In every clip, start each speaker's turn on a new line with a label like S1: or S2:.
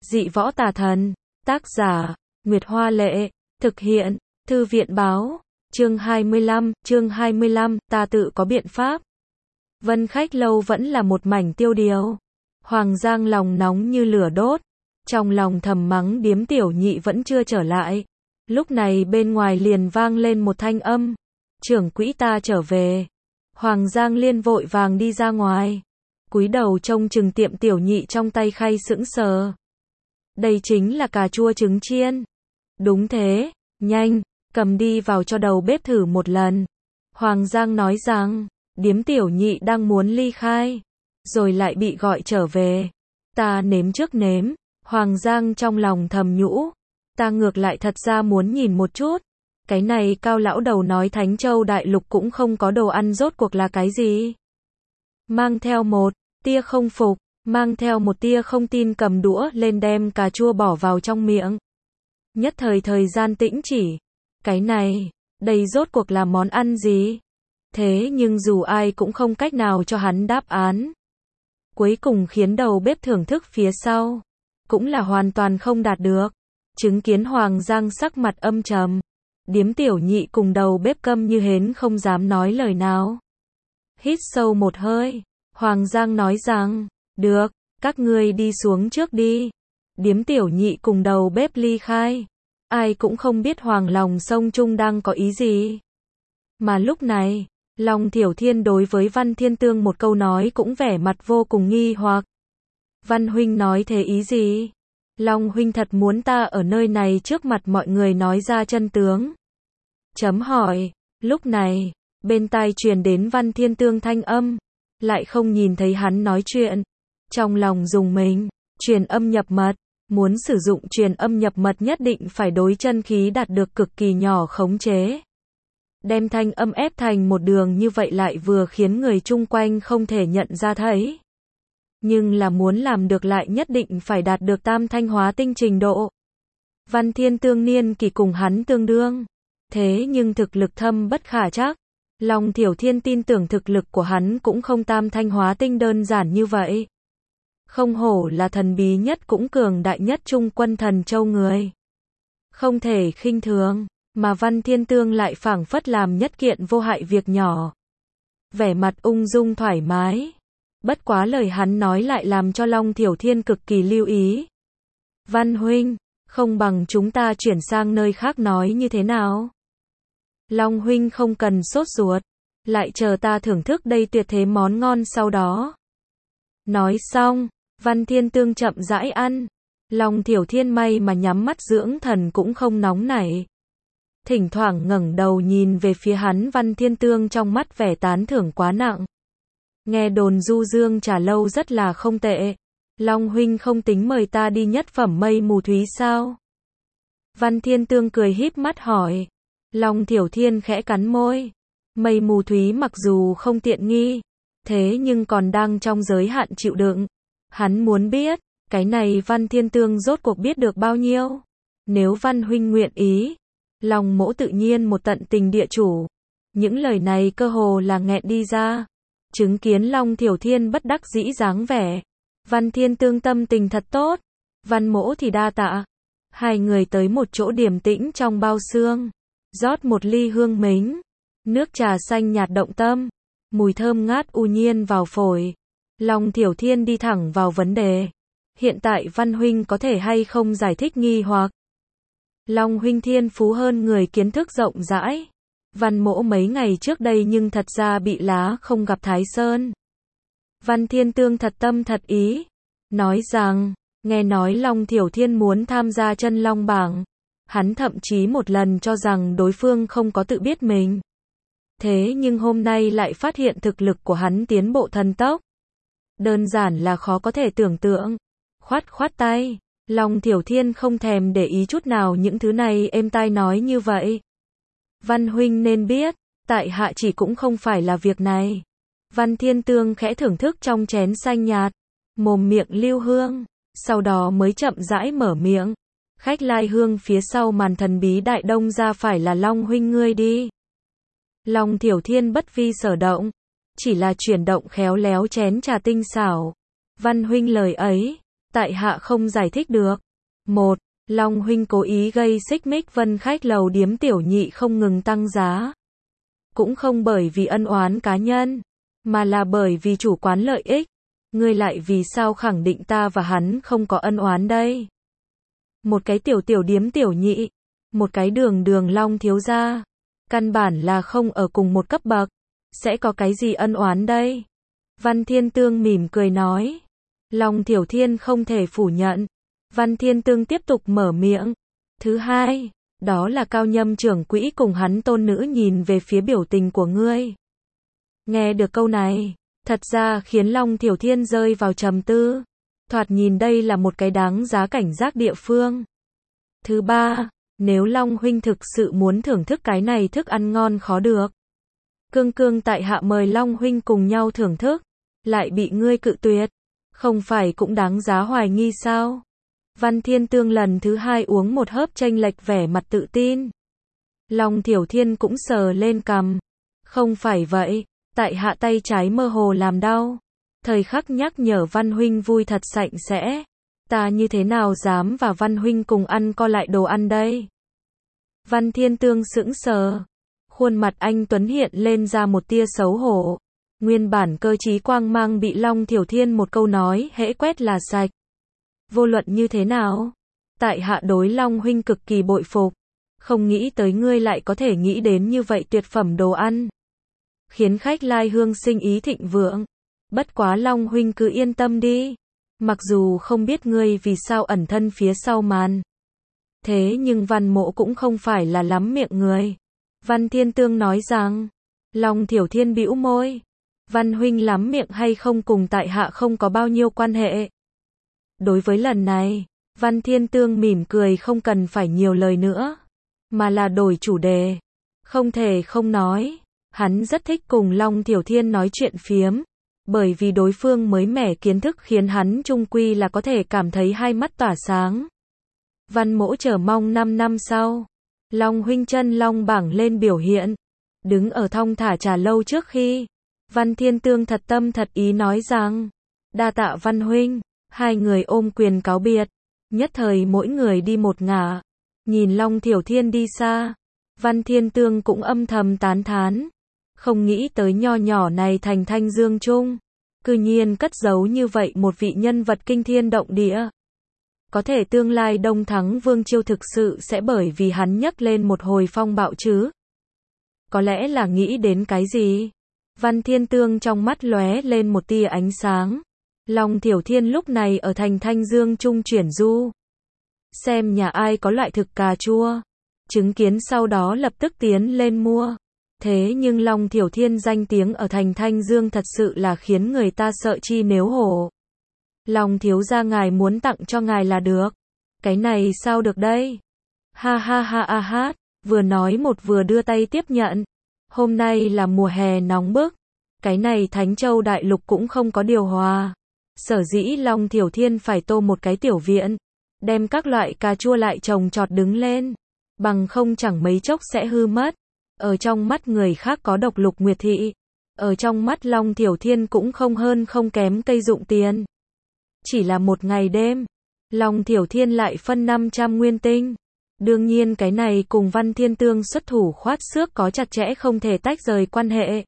S1: Dị võ tà thần. Tác giả, Nguyệt Hoa Lệ. Thực hiện, Thư viện Báo. Chương 25, ta tự có biện pháp. Vân Khách Lâu vẫn là một mảnh tiêu điều. Hoàng Giang lòng nóng như lửa đốt. Trong lòng thầm mắng Điếm Tiểu Nhị vẫn chưa trở lại. Lúc này bên ngoài liền vang lên một thanh âm. Trưởng quỹ ta trở về. Hoàng Giang Liên vội vàng đi ra ngoài. Cúi đầu trông chừng tiệm Tiểu Nhị trong tay khay sững sờ. Đây chính là cà chua trứng chiên. Đúng thế, nhanh, cầm đi vào cho đầu bếp thử một lần. Hoàng Giang nói rằng, Điếm Tiểu Nhị đang muốn ly khai, rồi lại bị gọi trở về. Ta nếm trước nếm. Hoàng Giang trong lòng thầm nhũ. Ta ngược lại thật ra muốn nhìn một chút. Cái này Cao lão đầu nói Thánh Châu Đại Lục cũng không có đồ ăn rốt cuộc là cái gì. Mang theo một tia không phục, mang theo một tia không tin cầm đũa lên đem cà chua bỏ vào trong miệng. Nhất thời gian tĩnh chỉ. Cái này, đây rốt cuộc là món ăn gì? Thế nhưng dù ai cũng không cách nào cho hắn đáp án. Cuối cùng khiến đầu bếp thưởng thức phía sau. Cũng là hoàn toàn không đạt được. Chứng kiến Hoàng Giang sắc mặt âm trầm. Điếm Tiểu Nhị cùng đầu bếp câm như hến không dám nói lời nào. Hít sâu một hơi. Hoàng Giang nói rằng, được, các ngươi đi xuống trước đi. Điếm Tiểu Nhị cùng đầu bếp ly khai. Ai cũng không biết Hoàng Lòng Sông Trung đang có ý gì. Mà lúc này, Long Thiểu Thiên đối với Văn Thiên Tương một câu nói cũng vẻ mặt vô cùng nghi hoặc. Văn huynh nói thế ý gì? Long huynh thật muốn ta ở nơi này trước mặt mọi người nói ra chân tướng? Chấm hỏi. Lúc này, bên tai truyền đến Văn Thiên Tương thanh âm. Lại không nhìn thấy hắn nói chuyện. Trong lòng rùng mình. Truyền âm nhập mật. Muốn sử dụng truyền âm nhập mật nhất định phải đối chân khí đạt được cực kỳ nhỏ khống chế. Đem thanh âm ép thành một đường như vậy lại vừa khiến người chung quanh không thể nhận ra thấy. Nhưng là muốn làm được lại nhất định phải đạt được tam thanh hóa tinh trình độ. Văn Thiên Tương niên kỳ cùng hắn tương đương. Thế nhưng thực lực thâm bất khả trắc. Long Thiểu Thiên tin tưởng thực lực của hắn cũng không tam thanh hóa tinh đơn giản như vậy. Không hổ là thần bí nhất cũng cường đại nhất trung quân Thần Châu người. Không thể khinh thường, mà Văn Thiên Tương lại phảng phất làm nhất kiện vô hại việc nhỏ. Vẻ mặt ung dung thoải mái. Bất quá lời hắn nói lại làm cho Long Thiểu Thiên cực kỳ lưu ý. Văn huynh, không bằng chúng ta chuyển sang nơi khác nói như thế nào? Long huynh không cần sốt ruột, lại chờ ta thưởng thức đây tuyệt thế món ngon sau đó. Nói xong, Văn Thiên Tương chậm rãi ăn. Long Thiểu Thiên may mà nhắm mắt dưỡng thần cũng không nóng nảy. Thỉnh thoảng ngẩng đầu nhìn về phía hắn. Văn Thiên Tương trong mắt vẻ tán thưởng quá nặng. Nghe đồn Du Dương Trà Lâu rất là không tệ. Long huynh không tính mời ta đi nhất phẩm Mây Mù Thúy sao? Văn Thiên Tương cười híp mắt hỏi. Long Thiểu Thiên khẽ cắn môi. Mây Mù Thúy mặc dù không tiện nghi, thế nhưng còn đang trong giới hạn chịu đựng. Hắn muốn biết, cái này Văn Thiên Tương rốt cuộc biết được bao nhiêu. Nếu Văn huynh nguyện ý, Long mỗ tự nhiên một tận tình địa chủ. Những lời này cơ hồ là nghẹn đi ra. Chứng kiến Long Thiểu Thiên bất đắc dĩ dáng vẻ. Văn Thiên Tương tâm tình thật tốt. Văn mỗ thì đa tạ. Hai người tới một chỗ điềm tĩnh trong bao xương. Rót một ly hương mính. Nước trà xanh nhạt động tâm. Mùi thơm ngát u nhiên vào phổi. Long Thiểu Thiên đi thẳng vào vấn đề. Hiện tại Văn huynh có thể hay không giải thích nghi hoặc? Long huynh thiên phú hơn người, kiến thức rộng rãi. Văn mỗ mấy ngày trước đây nhưng thật ra bị lá không gặp Thái Sơn. Văn Thiên Tương thật tâm thật ý. Nói rằng, nghe nói Long Thiểu Thiên muốn tham gia chân long bảng. Hắn thậm chí một lần cho rằng đối phương không có tự biết mình. Thế nhưng hôm nay lại phát hiện thực lực của hắn tiến bộ thần tốc. Đơn giản là khó có thể tưởng tượng. Khoát tay. Long Thiểu Thiên không thèm để ý chút nào những thứ này, êm tai nói như vậy. Văn huynh nên biết, tại hạ chỉ cũng không phải là việc này. Văn Thiên Tương khẽ thưởng thức trong chén xanh nhạt, mồm miệng lưu hương, sau đó mới chậm rãi mở miệng. Khách lai hương phía sau màn thần bí đại đông ra phải là Long huynh ngươi đi. Long Thiểu Thiên bất vi sở động, chỉ là chuyển động khéo léo chén trà tinh xảo. Văn huynh lời ấy, Tại hạ không giải thích được. 1. Long huynh cố ý gây xích mích Vân Khách Lầu điếm tiểu nhị không ngừng tăng giá. Cũng không bởi vì ân oán cá nhân, mà là bởi vì chủ quán lợi ích. Ngươi lại vì sao khẳng định ta và hắn không có ân oán đây? Một cái tiểu điếm tiểu nhị, một cái đường Long thiếu gia, căn bản là không ở cùng một cấp bậc, sẽ có cái gì ân oán đây? Văn Thiên Tương mỉm cười nói. Long Thiểu Thiên không thể phủ nhận. Văn Thiên Tương tiếp tục mở miệng. Thứ hai, đó là Cao Nhâm trưởng quỹ cùng hắn tôn nữ nhìn về phía biểu tình của ngươi. Nghe được câu này, thật ra khiến Long Thiểu Thiên rơi vào trầm tư. Thoạt nhìn đây là một cái đáng giá cảnh giác địa phương. Thứ ba, nếu Long huynh thực sự muốn thưởng thức cái này thức ăn ngon khó được. Cương tại hạ mời Long huynh cùng nhau thưởng thức, lại bị ngươi cự tuyệt, không phải cũng đáng giá hoài nghi sao? Văn Thiên Tương lần thứ hai uống một hớp chênh lệch vẻ mặt tự tin. Long Thiểu Thiên cũng sờ lên cằm. Không phải vậy, tại hạ tay trái mơ hồ làm đau. Thời khắc nhắc nhở Văn huynh vui thật sạch sẽ. Ta như thế nào dám và Văn huynh cùng ăn co lại đồ ăn đây? Văn Thiên Tương sững sờ. Khuôn mặt anh tuấn hiện lên ra một tia xấu hổ. Nguyên bản cơ trí quang mang bị Long Thiểu Thiên một câu nói hễ quét là sạch. Vô luận như thế nào? Tại hạ đối Long huynh cực kỳ bội phục. Không nghĩ tới ngươi lại có thể nghĩ đến như vậy tuyệt phẩm đồ ăn. Khiến khách lai hương sinh ý thịnh vượng. Bất quá Long huynh cứ yên tâm đi. Mặc dù không biết ngươi vì sao ẩn thân phía sau màn. Thế nhưng Văn Mỗ cũng không phải là lắm miệng người. Văn Thiên Tương nói rằng. Long Thiểu Thiên bĩu môi. Văn huynh lắm miệng hay không cùng tại hạ không có bao nhiêu quan hệ. Đối với lần này, Văn Thiên Tương mỉm cười không cần phải nhiều lời nữa, mà là đổi chủ đề. Không thể không nói, hắn rất thích cùng Long Thiểu Thiên nói chuyện phiếm, bởi vì đối phương mới mẻ kiến thức khiến hắn chung quy là có thể cảm thấy hai mắt tỏa sáng. Văn Mỗ chờ mong 5 năm sau, Long huynh chân long bảng lên biểu hiện, đứng ở thong thả trà lâu trước khi. Văn Thiên Tương thật tâm thật ý nói rằng, đa tạ Văn huynh. Hai người ôm quyền cáo biệt, nhất thời mỗi người đi một ngả. Nhìn Long Thiểu Thiên đi xa, Văn Thiên Tương cũng âm thầm tán thán. Không nghĩ tới nho nhỏ này thành Thanh Dương Trung, cư nhiên cất giấu như vậy một vị nhân vật kinh thiên động địa. Có thể tương lai Đông Thắng Vương Chiêu thực sự sẽ bởi vì hắn nhấc lên một hồi phong bạo chứ? Có lẽ là nghĩ đến cái gì? Văn Thiên Tương trong mắt lóe lên một tia ánh sáng. Long Thiểu Thiên lúc này ở thành Thanh Dương Trung chuyển du. Xem nhà ai có loại thực cà chua. Chứng kiến sau đó lập tức tiến lên mua. Thế nhưng Long Thiểu Thiên danh tiếng ở thành Thanh Dương thật sự là khiến người ta sợ chi nếu hổ. Long thiếu gia ngài muốn tặng cho ngài là được. Cái này sao được đây? Ha ha ha a hát. Vừa nói một vừa đưa tay tiếp nhận. Hôm nay là mùa hè nóng bức. Cái này Thánh Châu Đại Lục cũng không có điều hòa. Sở dĩ Long Thiểu Thiên phải tô một cái tiểu viện, đem các loại cà chua lại trồng trọt đứng lên, bằng không chẳng mấy chốc sẽ hư mất. Ở trong mắt người khác có độc Lục Nguyệt Thị, ở trong mắt Long Thiểu Thiên cũng không hơn không kém cây dụng tiền. Chỉ là một ngày đêm, Long Thiểu Thiên lại phân 500 nguyên tinh. Đương nhiên cái này cùng Văn Thiên Tương xuất thủ khoát xước có chặt chẽ không thể tách rời quan hệ.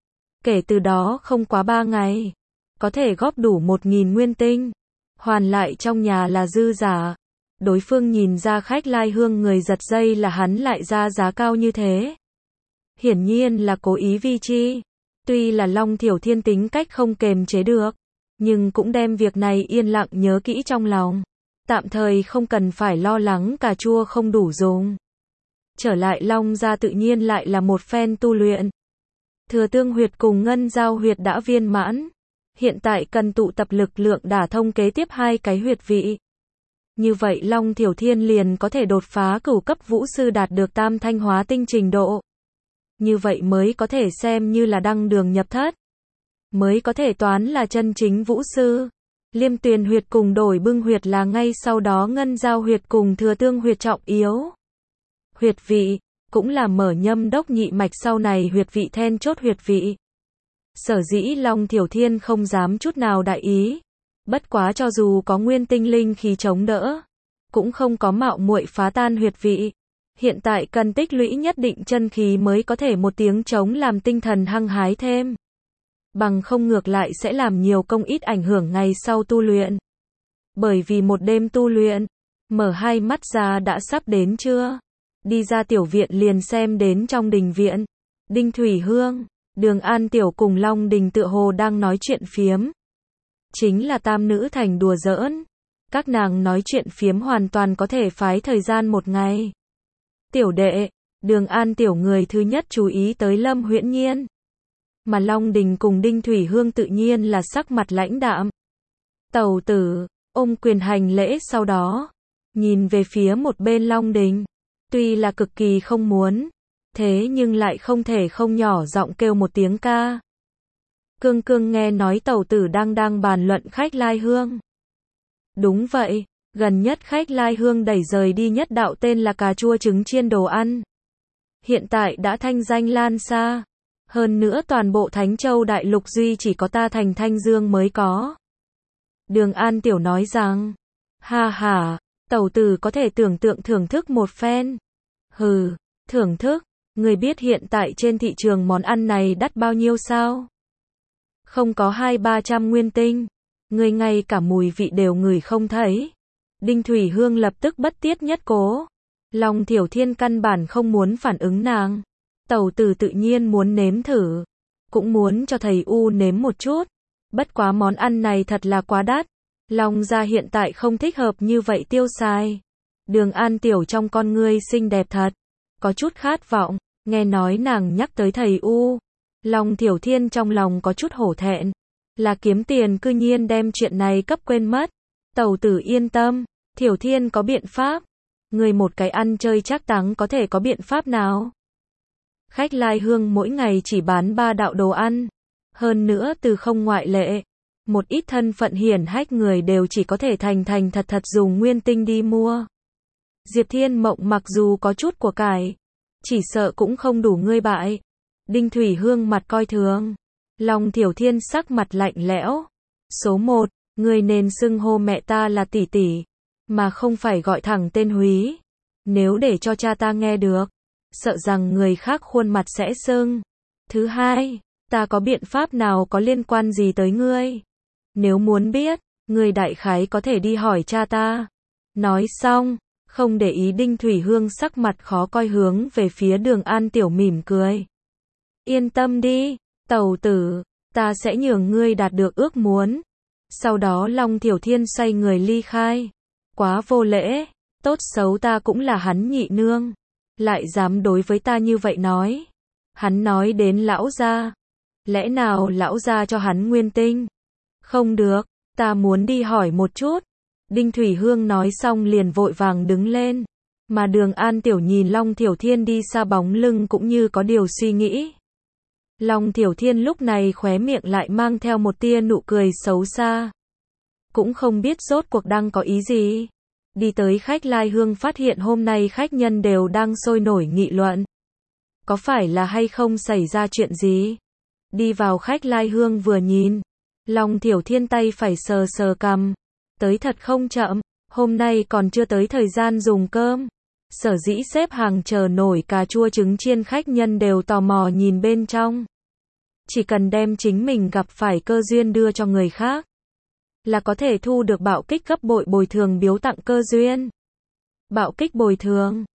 S1: Kể từ đó không quá 3 ngày, có thể góp đủ 1.000 nguyên tinh, hoàn lại trong nhà là dư giả. Đối phương nhìn ra khách lai hương người giật dây là hắn lại ra giá cao như thế. Hiển nhiên là cố ý vi chi. Tuy là Long Thiểu Thiên tính cách không kềm chế được, nhưng cũng đem việc này yên lặng nhớ kỹ trong lòng. Tạm thời không cần phải lo lắng cà chua không đủ dùng. Trở lại Long gia tự nhiên lại là một phen tu luyện. Thừa Tương huyệt cùng Ngân Giao huyệt đã viên mãn. Hiện tại cần tụ tập lực lượng đả thông kế tiếp hai cái huyệt vị. Như vậy Long Thiểu Thiên liền có thể đột phá cửu cấp vũ sư đạt được tam thanh hóa tinh trình độ. Như vậy mới có thể xem như là đăng đường nhập thất. Mới có thể toán là chân chính vũ sư. Liêm Tuyền huyệt cùng Đổi Bưng huyệt là ngay sau đó Ngân Giao huyệt cùng Thừa Tương huyệt trọng yếu. Huyệt vị, cũng là mở nhâm đốc nhị mạch sau này huyệt vị then chốt huyệt vị. Sở dĩ Long Thiểu Thiên không dám chút nào đại ý. Bất quá cho dù có nguyên tinh linh khí chống đỡ, cũng không có mạo muội phá tan huyệt vị. Hiện tại cần tích lũy nhất định chân khí mới có thể một tiếng trống làm tinh thần hăng hái thêm. Bằng không ngược lại sẽ làm nhiều công ít ảnh hưởng ngày sau tu luyện. Bởi vì một đêm tu luyện, mở hai mắt ra đã sắp đến trưa. Đi ra tiểu viện liền xem đến trong đình viện. Đinh Thủy Hương, Đường An Tiểu cùng Long Đình tựa hồ đang nói chuyện phiếm. Chính là tam nữ thành đùa giỡn. Các nàng nói chuyện phiếm hoàn toàn có thể phái thời gian một ngày. Tiểu đệ, Đường An Tiểu người thứ nhất chú ý tới Lâm Huyễn Nhiên. Mà Long Đình cùng Đinh Thủy Hương tự nhiên là sắc mặt lãnh đạm. Tẩu tử, ôm quyền hành lễ sau đó. Nhìn về phía một bên Long Đình. Tuy là cực kỳ không muốn. Thế nhưng lại không thể không nhỏ giọng kêu một tiếng ca. Cương Cương nghe nói tẩu tử đang bàn luận khách lai hương. Đúng vậy, gần nhất khách lai hương đẩy rời đi nhất đạo tên là cà chua trứng chiên đồ ăn. Hiện tại đã thanh danh lan xa. Hơn nữa toàn bộ Thánh Châu Đại Lục duy chỉ có ta thành Thanh Dương mới có. Đường An Tiểu nói rằng, ha ha, tẩu tử có thể tưởng tượng thưởng thức một phen. Hừ, thưởng thức, người biết hiện tại trên thị trường món ăn này đắt bao nhiêu sao? Không có 200-300 nguyên tinh, người ngay cả mùi vị đều ngửi không thấy. Đinh Thủy Hương lập tức bất tiết nhất cố. Long Thiểu Thiên căn bản không muốn phản ứng nàng. Tẩu tử tự nhiên muốn nếm thử, cũng muốn cho thầy U nếm một chút. Bất quá món ăn này thật là quá đắt. Long gia hiện tại không thích hợp như vậy tiêu xài. Đường An Tiểu trong con ngươi xinh đẹp thật, có chút khát vọng, nghe nói nàng nhắc tới thầy U. Long Thiểu Thiên trong lòng có chút hổ thẹn, là kiếm tiền cư nhiên đem chuyện này cấp quên mất. Tẩu tử yên tâm, Thiểu Thiên có biện pháp. Người một cái ăn chơi chắc táng có thể có biện pháp nào? Khách lai hương mỗi ngày chỉ bán 3 đạo đồ ăn. Hơn nữa từ không ngoại lệ. Một ít thân phận hiển hách người đều chỉ có thể thành thật dùng nguyên tinh đi mua. Diệp Thiên Mộng mặc dù có chút của cải, chỉ sợ cũng không đủ ngươi bại. Đinh Thủy Hương mặt coi thường. Long Thiểu Thiên sắc mặt lạnh lẽo. Số 1, ngươi nên xưng hô mẹ ta là tỷ tỷ, mà không phải gọi thẳng tên Húy. Nếu để cho cha ta nghe được, sợ rằng người khác khuôn mặt sẽ sưng. Thứ hai, ta có biện pháp nào có liên quan gì tới ngươi? Nếu muốn biết, ngươi đại khái có thể đi hỏi cha ta. Nói xong, không để ý Đinh Thủy Hương sắc mặt khó coi hướng về phía Đường An Tiểu mỉm cười. Yên tâm đi, tẩu tử, ta sẽ nhường ngươi đạt được ước muốn. Sau đó Long Thiểu Thiên xoay người ly khai. Quá vô lễ, tốt xấu ta cũng là hắn nhị nương. Lại dám đối với ta như vậy nói. Hắn nói đến lão gia. Lẽ nào lão gia cho hắn nguyên tinh? Không được, ta muốn đi hỏi một chút. Đinh Thủy Hương nói xong liền vội vàng đứng lên. Mà Đường An Tiểu nhìn Long Thiểu Thiên đi xa bóng lưng cũng như có điều suy nghĩ. Long Thiểu Thiên lúc này khóe miệng lại mang theo một tia nụ cười xấu xa. Cũng không biết rốt cuộc đang có ý gì. Đi tới khách lai hương phát hiện hôm nay khách nhân đều đang sôi nổi nghị luận. Có phải là hay không xảy ra chuyện gì? Đi vào khách lai hương vừa nhìn. Long Thiểu Thiên tay phải sờ cằm. Tới thật không chậm, hôm nay còn chưa tới thời gian dùng cơm. Sở dĩ xếp hàng chờ nổi cà chua trứng chiên khách nhân đều tò mò nhìn bên trong. Chỉ cần đem chính mình gặp phải cơ duyên đưa cho người khác, là có thể thu được bạo kích gấp bội bồi thường biếu tặng cơ duyên. Bạo kích bồi thường,